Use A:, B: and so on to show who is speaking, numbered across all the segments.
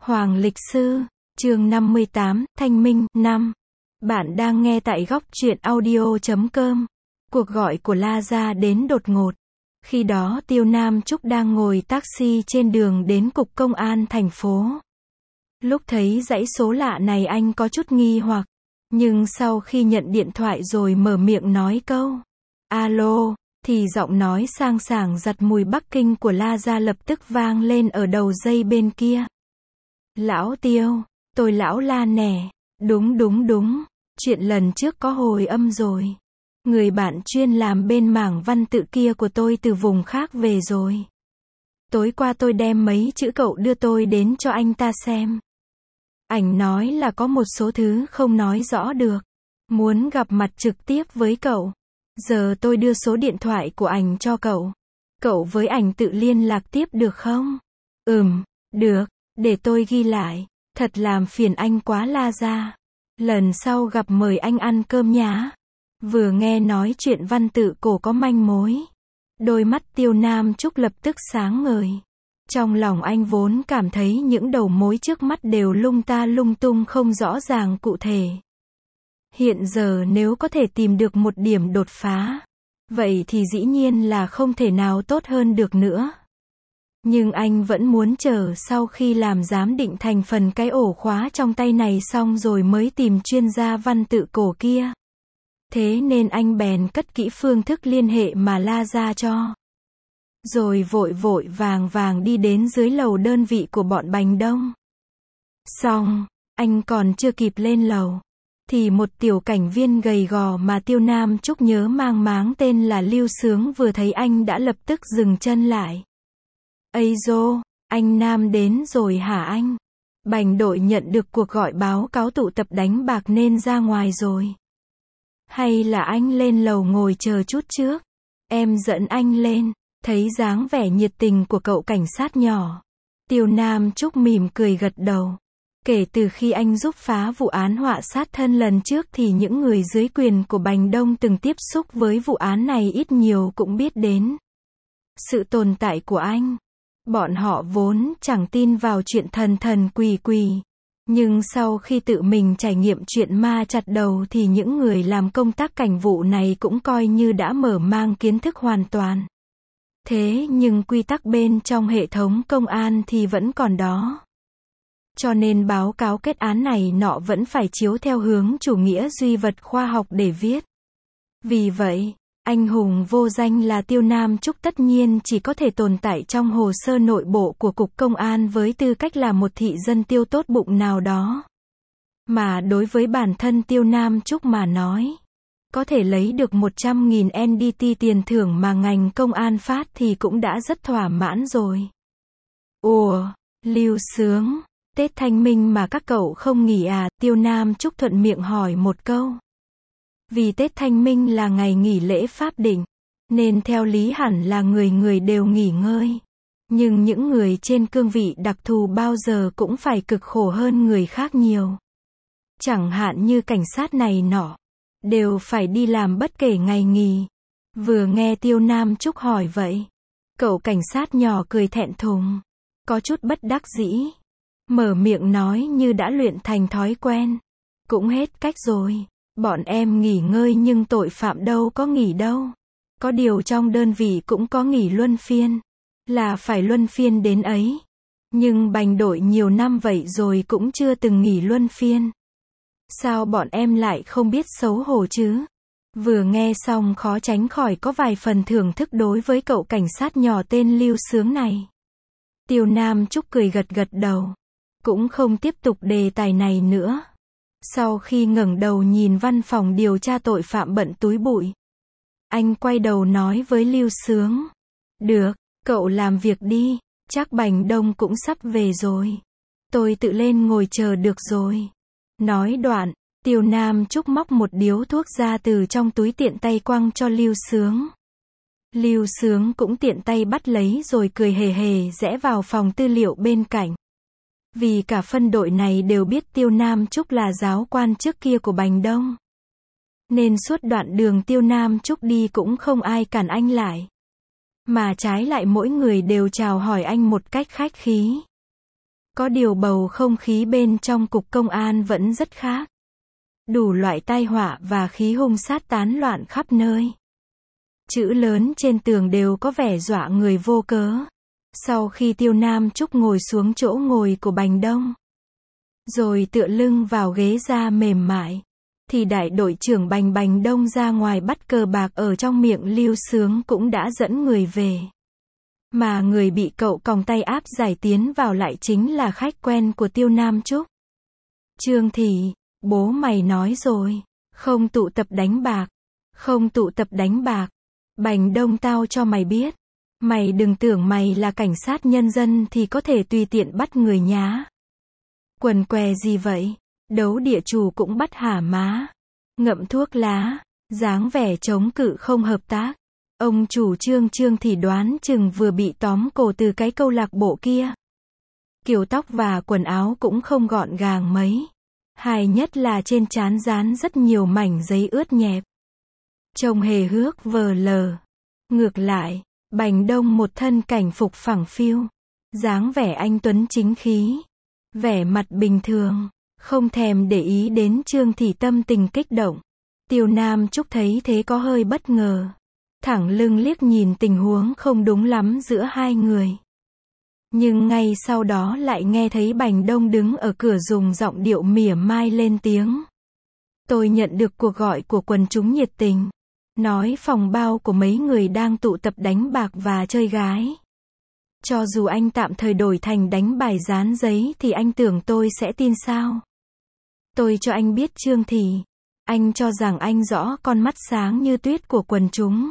A: Hoàng lịch sư, chương 58, Thanh minh, 5. Bạn đang nghe tại góc truyện audio.com. Cuộc gọi của La Gia đến đột ngột. Khi đó Tiêu Nam Trúc đang ngồi taxi trên đường đến cục công an thành phố. Lúc thấy dãy số lạ này anh có chút nghi hoặc. Nhưng sau khi nhận điện thoại rồi mở miệng nói câu alo, thì giọng nói sang sảng giặt mùi Bắc Kinh của La Gia lập tức vang lên ở đầu dây bên kia. Lão Tiêu, tôi lão La nè. Đúng. Chuyện lần trước có hồi âm rồi. Người bạn chuyên làm bên mảng văn tự kia của tôi từ vùng khác về rồi. Tối qua tôi đem mấy chữ cậu đưa tôi đến cho anh ta xem. Ảnh nói là có một số thứ không nói rõ được. Muốn gặp mặt trực tiếp với cậu. Giờ tôi đưa số điện thoại của ảnh cho cậu. Cậu với ảnh tự liên lạc tiếp được không? Được, để tôi ghi lại. Thật làm phiền anh quá La Gia. Lần sau gặp mời anh ăn cơm nhá. Vừa nghe nói chuyện văn tự cổ có manh mối. Đôi mắt Tiêu Nam Trúc lập tức sáng ngời. Trong lòng anh vốn cảm thấy những đầu mối trước mắt đều lung ta lung tung không rõ ràng cụ thể. Hiện giờ nếu có thể tìm được một điểm đột phá, vậy thì dĩ nhiên là không thể nào tốt hơn được nữa. Nhưng anh vẫn muốn chờ sau khi làm giám định thành phần cái ổ khóa trong tay này xong rồi mới tìm chuyên gia văn tự cổ kia. Thế nên anh bèn cất kỹ phương thức liên hệ mà La Gia cho. Rồi vội vàng đi đến dưới lầu đơn vị của bọn Bành Đông. Xong, anh còn chưa kịp lên lầu, thì một tiểu cảnh viên gầy gò mà Tiêu Nam Trúc nhớ mang máng tên là Lưu Sướng vừa thấy anh đã lập tức dừng chân lại. Ây dô, anh Nam đến rồi hả anh? Bành đội nhận được cuộc gọi báo cáo tụ tập đánh bạc nên ra ngoài rồi. Hay là anh lên lầu ngồi chờ chút trước? Em dẫn anh lên. Thấy dáng vẻ nhiệt tình của cậu cảnh sát nhỏ, Tiêu Nam Trúc mỉm cười gật đầu. Kể từ khi anh giúp phá vụ án họa sát thân lần trước thì những người dưới quyền của Bành Đông từng tiếp xúc với vụ án này ít nhiều cũng biết đến sự tồn tại của anh. Bọn họ vốn chẳng tin vào chuyện thần quỷ. Nhưng sau khi tự mình trải nghiệm chuyện ma chặt đầu thì những người làm công tác cảnh vụ này cũng coi như đã mở mang kiến thức hoàn toàn. Thế nhưng quy tắc bên trong hệ thống công an thì vẫn còn đó. Cho nên báo cáo kết án này nọ vẫn phải chiếu theo hướng chủ nghĩa duy vật khoa học để viết. Vì vậy, anh hùng vô danh là Tiêu Nam Trúc tất nhiên chỉ có thể tồn tại trong hồ sơ nội bộ của Cục Công an với tư cách là một thị dân Tiêu tốt bụng nào đó. Mà đối với bản thân Tiêu Nam Trúc mà nói, có thể lấy được 100.000 NDT tiền thưởng mà ngành công an phát thì cũng đã rất thỏa mãn rồi. Ủa, Lưu Sướng, Tết Thanh Minh mà các cậu không nghỉ à? Tiêu Nam Trúc thuận miệng hỏi một câu. Vì Tết Thanh Minh là ngày nghỉ lễ pháp định, nên theo lý hẳn là người đều nghỉ ngơi. Nhưng những người trên cương vị đặc thù bao giờ cũng phải cực khổ hơn người khác nhiều. Chẳng hạn như cảnh sát này nọ, đều phải đi làm bất kể ngày nghỉ. Vừa nghe Tiêu Nam Trúc hỏi vậy, cậu cảnh sát nhỏ cười thẹn thùng, có chút bất đắc dĩ, mở miệng nói như đã luyện thành thói quen. Cũng hết cách rồi, bọn em nghỉ ngơi nhưng tội phạm đâu có nghỉ đâu. Có điều trong đơn vị cũng có nghỉ luân phiên, là phải luân phiên đến ấy. Nhưng Bành đội nhiều năm vậy rồi cũng chưa từng nghỉ luân phiên. Sao bọn em lại không biết xấu hổ chứ? Vừa nghe xong khó tránh khỏi có vài phần thưởng thức đối với cậu cảnh sát nhỏ tên Lưu Sướng này. Tiêu Nam Trúc cười gật đầu, cũng không tiếp tục đề tài này nữa. Sau khi ngẩng đầu nhìn văn phòng điều tra tội phạm bận túi bụi, anh quay đầu nói với Lưu Sướng. Được, cậu làm việc đi, chắc Bành Đông cũng sắp về rồi. Tôi tự lên ngồi chờ được rồi. Nói đoạn, Tiêu Nam Trúc móc một điếu thuốc ra từ trong túi tiện tay quăng cho Lưu Sướng. Lưu Sướng cũng tiện tay bắt lấy rồi cười hề rẽ vào phòng tư liệu bên cạnh. Vì cả phân đội này đều biết Tiêu Nam Trúc là giáo quan trước kia của Bành Đông. Nên suốt đoạn đường Tiêu Nam Trúc đi cũng không ai cản anh lại. Mà trái lại mỗi người đều chào hỏi anh một cách khách khí. Có điều bầu không khí bên trong cục công an vẫn rất khác. Đủ loại tai họa và khí hung sát tán loạn khắp nơi. Chữ lớn trên tường đều có vẻ dọa người vô cớ. Sau khi Tiêu Nam Trúc ngồi xuống chỗ ngồi của Bành Đông, rồi tựa lưng vào ghế da mềm mại, thì đại đội trưởng Bành Đông ra ngoài bắt cờ bạc ở trong miệng Lưu Sướng cũng đã dẫn người về. Mà người bị cậu còng tay áp giải tiến vào lại chính là khách quen của Tiêu Nam Trúc. Trương Thị, bố mày nói rồi, không tụ tập đánh bạc. Không tụ tập đánh bạc. Bành Đông tao cho mày biết. Mày đừng tưởng mày là cảnh sát nhân dân thì có thể tùy tiện bắt người nhá. Quần què gì vậy? Đấu địa chủ cũng bắt hả má? Ngậm thuốc lá, dáng vẻ chống cự không hợp tác. Ông chủ Trương thì đoán chừng vừa bị tóm cổ từ cái câu lạc bộ kia. Kiểu tóc và quần áo cũng không gọn gàng mấy. Hài nhất là trên trán dán rất nhiều mảnh giấy ướt nhẹp. Trông hề hước vờ lờ. Ngược lại, Bành Đông một thân cảnh phục phẳng phiu. Dáng vẻ anh tuấn chính khí. Vẻ mặt bình thường. Không thèm để ý đến Trương Thị tâm tình kích động. Tiêu Nam Trúc thấy thế có hơi bất ngờ. Thẳng lưng liếc nhìn tình huống không đúng lắm giữa hai người. Nhưng ngay sau đó lại nghe thấy Bành Đông đứng ở cửa dùng giọng điệu mỉa mai lên tiếng. Tôi nhận được cuộc gọi của quần chúng nhiệt tình. Nói phòng bao của mấy người đang tụ tập đánh bạc và chơi gái. Cho dù anh tạm thời đổi thành đánh bài dán giấy thì anh tưởng tôi sẽ tin sao? Tôi cho anh biết Trương Thị. Anh cho rằng anh rõ con mắt sáng như tuyết của quần chúng.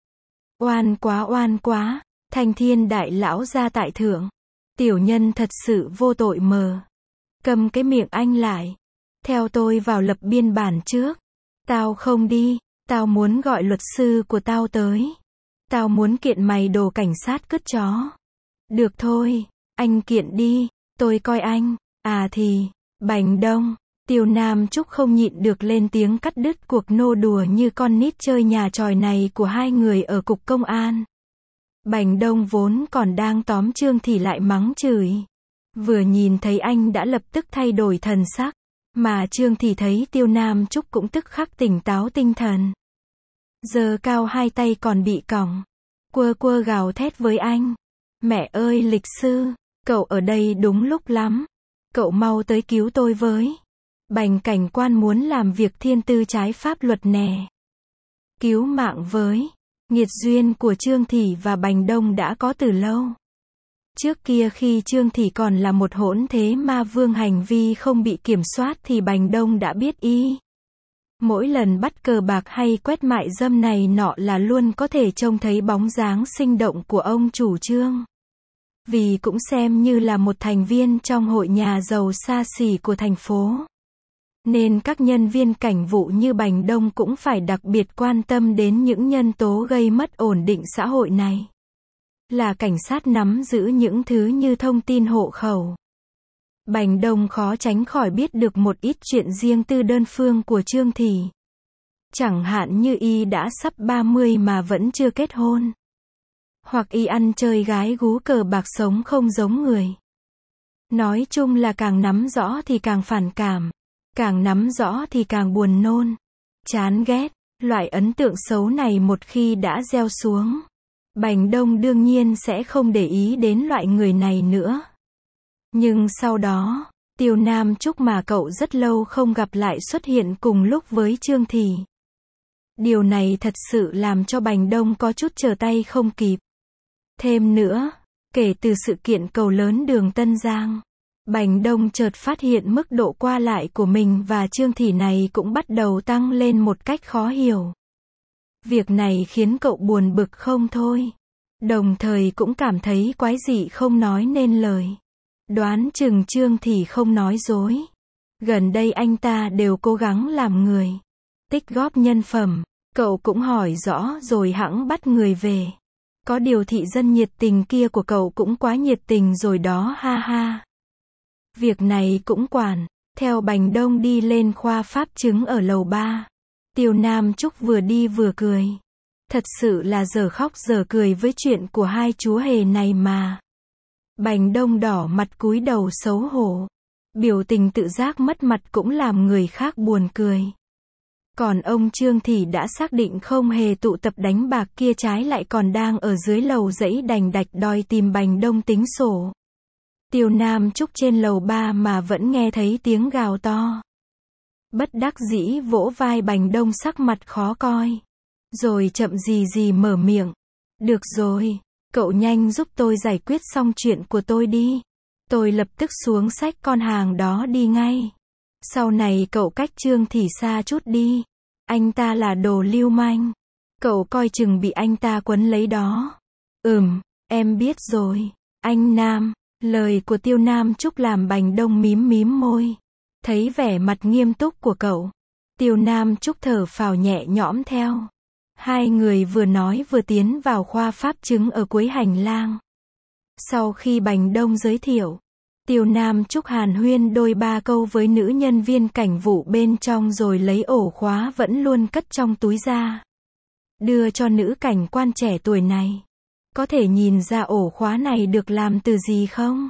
A: Oan quá, Thanh Thiên đại lão ra tại thượng. Tiểu nhân thật sự vô tội mờ. Cầm cái miệng anh lại. Theo tôi vào lập biên bản trước. Tao không đi, tao muốn gọi luật sư của tao tới. Tao muốn kiện mày đồ cảnh sát cứt chó. Được thôi, anh kiện đi, tôi coi anh. À thì, Bành Đông. Tiêu Nam Trúc không nhịn được lên tiếng cắt đứt cuộc nô đùa như con nít chơi nhà tròi này của hai người ở cục công an. Bành Đông vốn còn đang tóm Trương Thị lại mắng chửi. Vừa nhìn thấy anh đã lập tức thay đổi thần sắc. Mà Trương Thị thấy Tiêu Nam Trúc cũng tức khắc tỉnh táo tinh thần. Giơ cao hai tay còn bị còng. Quơ gào thét với anh. Mẹ ơi lịch sư, cậu ở đây đúng lúc lắm. Cậu mau tới cứu tôi với. Bành cảnh quan muốn làm việc thiên tư trái pháp luật nè. Cứu mạng với. Nghiệt duyên của Trương Thị và Bành Đông đã có từ lâu. Trước kia khi Trương Thị còn là một hỗn thế ma vương hành vi không bị kiểm soát thì Bành Đông đã biết y. Mỗi lần bắt cờ bạc hay quét mại dâm này nọ là luôn có thể trông thấy bóng dáng sinh động của ông chủ Trương. Vì cũng xem như là một thành viên trong hội nhà giàu xa xỉ của thành phố. Nên các nhân viên cảnh vụ như Bành Đông cũng phải đặc biệt quan tâm đến những nhân tố gây mất ổn định xã hội này. Là cảnh sát nắm giữ những thứ như thông tin hộ khẩu. Bành Đông khó tránh khỏi biết được một ít chuyện riêng tư đơn phương của Trương Thị. Chẳng hạn như y đã sắp 30 mà vẫn chưa kết hôn. Hoặc y ăn chơi gái gú cờ bạc sống không giống người. Nói chung là càng nắm rõ thì càng phản cảm. Càng nắm rõ thì càng buồn nôn. Chán ghét. Loại ấn tượng xấu này một khi đã gieo xuống. Bành Đông đương nhiên sẽ không để ý đến loại người này nữa. Nhưng sau đó, Tiêu Nam Trúc mà cậu rất lâu không gặp lại xuất hiện cùng lúc với Trương Thị. Điều này thật sự làm cho Bành Đông có chút trở tay không kịp. Thêm nữa, kể từ sự kiện cầu lớn đường Tân Giang, Bành Đông chợt phát hiện mức độ qua lại của mình và Trương Thị này cũng bắt đầu tăng lên một cách khó hiểu. Việc này khiến cậu buồn bực không thôi. Đồng thời cũng cảm thấy quái dị không nói nên lời. Đoán chừng Trương Thị không nói dối. Gần đây anh ta đều cố gắng làm người. Tích góp nhân phẩm. Cậu cũng hỏi rõ rồi hẵng bắt người về. Có điều thị dân nhiệt tình kia của cậu cũng quá nhiệt tình rồi đó ha ha. Việc này cũng quản. Theo Bành Đông đi lên khoa pháp chứng ở lầu 3. Tiêu Nam Trúc vừa đi vừa cười. Thật sự là giờ khóc giờ cười với chuyện của hai chú hề này mà. Bành Đông đỏ mặt cúi đầu xấu hổ. Biểu tình tự giác mất mặt cũng làm người khác buồn cười. Còn ông Trương thì đã xác định không hề tụ tập đánh bạc kia, trái lại còn đang ở dưới lầu dãy đành đạch đòi tìm Bành Đông tính sổ. Tiêu Nam Trúc trên lầu 3 mà vẫn nghe thấy tiếng gào to. Bất đắc dĩ vỗ vai Bành Đông, sắc mặt khó coi. Rồi chậm gì gì mở miệng. Được rồi, cậu nhanh giúp tôi giải quyết xong chuyện của tôi đi. Tôi lập tức xuống xách con hàng đó đi ngay. Sau này cậu cách Trương thì xa chút đi. Anh ta là đồ lưu manh. Cậu coi chừng bị anh ta quấn lấy đó. Em biết rồi. Anh Nam. Lời của Tiêu Nam Trúc làm Bành Đông mím mím môi. Thấy vẻ mặt nghiêm túc của cậu, Tiêu Nam Trúc thở phào nhẹ nhõm theo. Hai người vừa nói vừa tiến vào khoa pháp chứng ở cuối hành lang. Sau khi Bành Đông giới thiệu, Tiêu Nam Trúc hàn huyên đôi ba câu với nữ nhân viên cảnh vụ bên trong rồi lấy ổ khóa vẫn luôn cất trong túi ra. Đưa cho nữ cảnh quan trẻ tuổi này. Có thể nhìn ra ổ khóa này được làm từ gì không?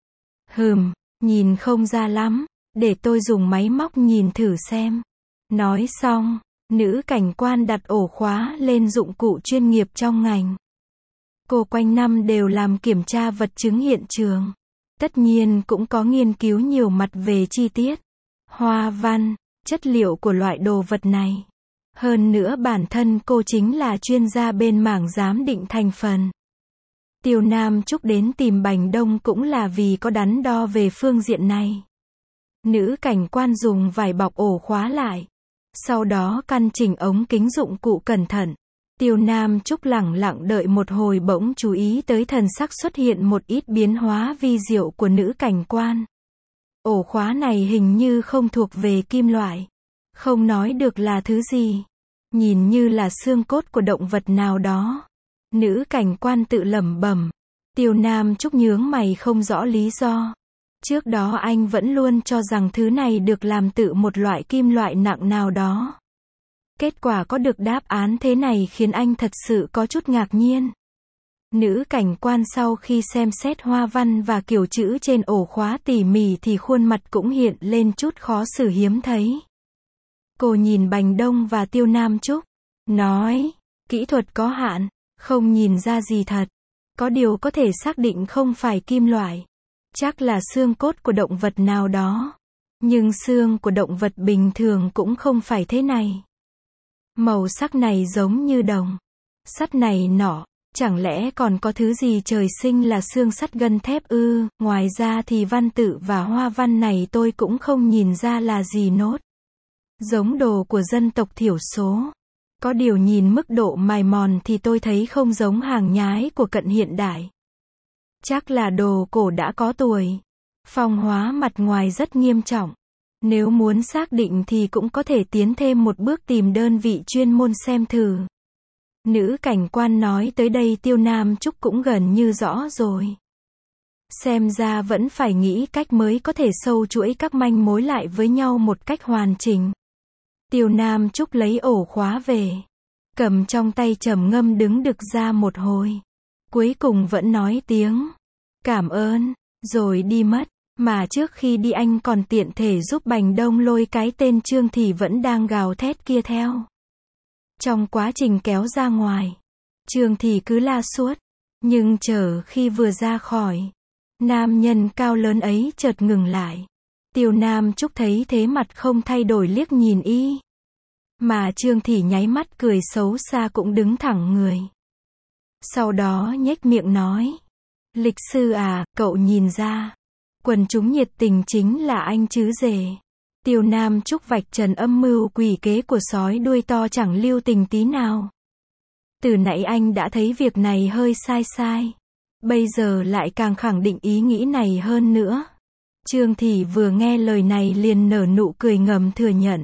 A: Nhìn không ra lắm. Để tôi dùng máy móc nhìn thử xem. Nói xong, nữ cảnh quan đặt ổ khóa lên dụng cụ chuyên nghiệp trong ngành. Cô quanh năm đều làm kiểm tra vật chứng hiện trường. Tất nhiên cũng có nghiên cứu nhiều mặt về chi tiết, hoa văn, chất liệu của loại đồ vật này. Hơn nữa bản thân cô chính là chuyên gia bên mảng giám định thành phần. Tiêu Nam Trúc đến tìm Bành Đông cũng là vì có đắn đo về phương diện này. Nữ cảnh quan dùng vải bọc ổ khóa lại. Sau đó căn chỉnh ống kính dụng cụ cẩn thận. Tiêu Nam Trúc lẳng lặng đợi một hồi bỗng chú ý tới thần sắc xuất hiện một ít biến hóa vi diệu của nữ cảnh quan. Ổ khóa này hình như không thuộc về kim loại. Không nói được là thứ gì. Nhìn như là xương cốt của động vật nào đó. Nữ cảnh quan tự lẩm bẩm. Tiêu Nam Trúc nhướng mày không rõ lý do. Trước đó anh vẫn luôn cho rằng thứ này được làm từ một loại kim loại nặng nào đó. Kết quả có được đáp án thế này khiến anh thật sự có chút ngạc nhiên. Nữ cảnh quan sau khi xem xét hoa văn và kiểu chữ trên ổ khóa tỉ mỉ thì khuôn mặt cũng hiện lên chút khó xử hiếm thấy. Cô nhìn Bành Đông và Tiêu Nam Trúc, nói, kỹ thuật có hạn, không nhìn ra gì thật. Có điều có thể xác định không phải kim loại. Chắc là xương cốt của động vật nào đó. Nhưng xương của động vật bình thường cũng không phải thế này. Màu sắc này giống như đồng sắt này nọ, chẳng lẽ còn có thứ gì trời sinh là xương sắt gân thép ư? Ngoài ra thì văn tự và hoa văn này tôi cũng không nhìn ra là gì nốt. Giống đồ của dân tộc thiểu số. Có điều nhìn mức độ mài mòn thì tôi thấy không giống hàng nhái của cận hiện đại. Chắc là đồ cổ đã có tuổi. Phong hóa mặt ngoài rất nghiêm trọng. Nếu muốn xác định thì cũng có thể tiến thêm một bước tìm đơn vị chuyên môn xem thử. Nữ cảnh quan nói tới đây Tiêu Nam Trúc cũng gần như rõ rồi. Xem ra vẫn phải nghĩ cách mới có thể sâu chuỗi các manh mối lại với nhau một cách hoàn chỉnh. Tiêu Nam Trúc lấy ổ khóa về. Cầm trong tay trầm ngâm đứng đực ra một hồi. Cuối cùng vẫn nói tiếng cảm ơn, rồi đi mất. Mà trước khi đi anh còn tiện thể giúp Bành Đông lôi cái tên Trương thì vẫn đang gào thét kia theo. Trong quá trình kéo ra ngoài, Trương thì cứ la suốt. Nhưng chờ khi vừa ra khỏi, nam nhân cao lớn ấy chợt ngừng lại. Tiêu Nam Trúc thấy thế mặt không thay đổi liếc nhìn y. Mà Trương thì nháy mắt cười xấu xa cũng đứng thẳng người. Sau đó nhếch miệng nói. Lịch sư à, cậu nhìn ra. Quần chúng nhiệt tình chính là anh chứ rể. Tiêu Nam Trúc vạch trần âm mưu quỷ kế của sói đuôi to chẳng lưu tình tí nào. Từ nãy anh đã thấy việc này hơi sai. Bây giờ lại càng khẳng định ý nghĩ này hơn nữa. Trương Thị vừa nghe lời này liền nở nụ cười ngầm thừa nhận.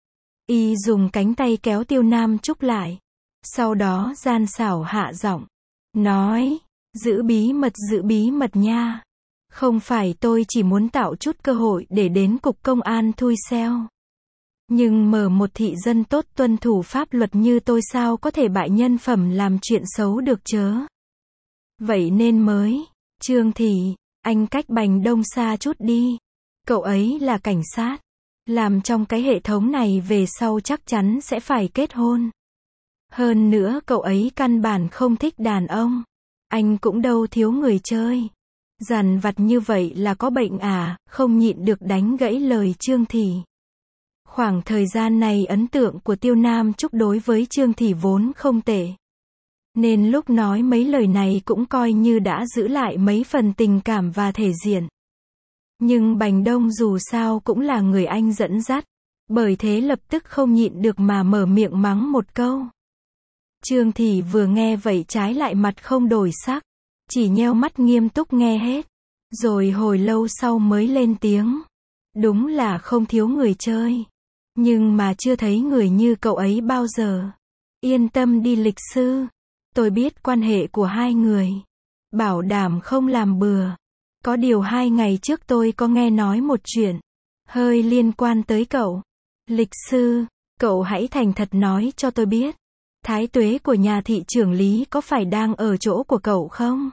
A: Y dùng cánh tay kéo Tiêu Nam Trúc lại. Sau đó gian xảo hạ giọng. Nói, giữ bí mật nha. Không phải tôi chỉ muốn tạo chút cơ hội để đến cục công an thui xeo. Nhưng mở một thị dân tốt tuân thủ pháp luật như tôi sao có thể bại nhân phẩm làm chuyện xấu được chớ. Vậy nên mới Trương Thị, anh cách Bành Đông xa chút đi. Cậu ấy là cảnh sát. Làm trong cái hệ thống này về sau chắc chắn sẽ phải kết hôn. Hơn nữa cậu ấy căn bản không thích đàn ông. Anh cũng đâu thiếu người chơi. Dằn vặt như vậy là có bệnh à, không nhịn được đánh gãy lời Trương Thị. Khoảng thời gian này ấn tượng của Tiêu Nam Trúc đối với Trương Thị vốn không tệ. Nên lúc nói mấy lời này cũng coi như đã giữ lại mấy phần tình cảm và thể diện. Nhưng Bành Đông dù sao cũng là người anh dẫn dắt. Bởi thế lập tức không nhịn được mà mở miệng mắng một câu. Trương Thị vừa nghe vậy trái lại mặt không đổi sắc. Chỉ nheo mắt nghiêm túc nghe hết. Rồi hồi lâu sau mới lên tiếng. Đúng là không thiếu người chơi. Nhưng mà chưa thấy người như cậu ấy bao giờ. Yên tâm đi lịch sư. Tôi biết quan hệ của hai người. Bảo đảm không làm bừa. Có điều 2 ngày trước tôi có nghe nói một chuyện. Hơi liên quan tới cậu. Lịch sư, cậu hãy thành thật nói cho tôi biết. Thái tuế của nhà thị trưởng Lý có phải đang ở chỗ của cậu không?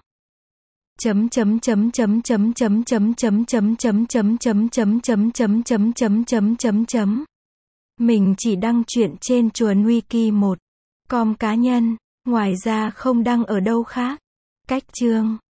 A: Mình chỉ đăng chuyện trên Chuồn Wiki 1. Com cá nhân, ngoài ra không đăng ở đâu khác. Cách chương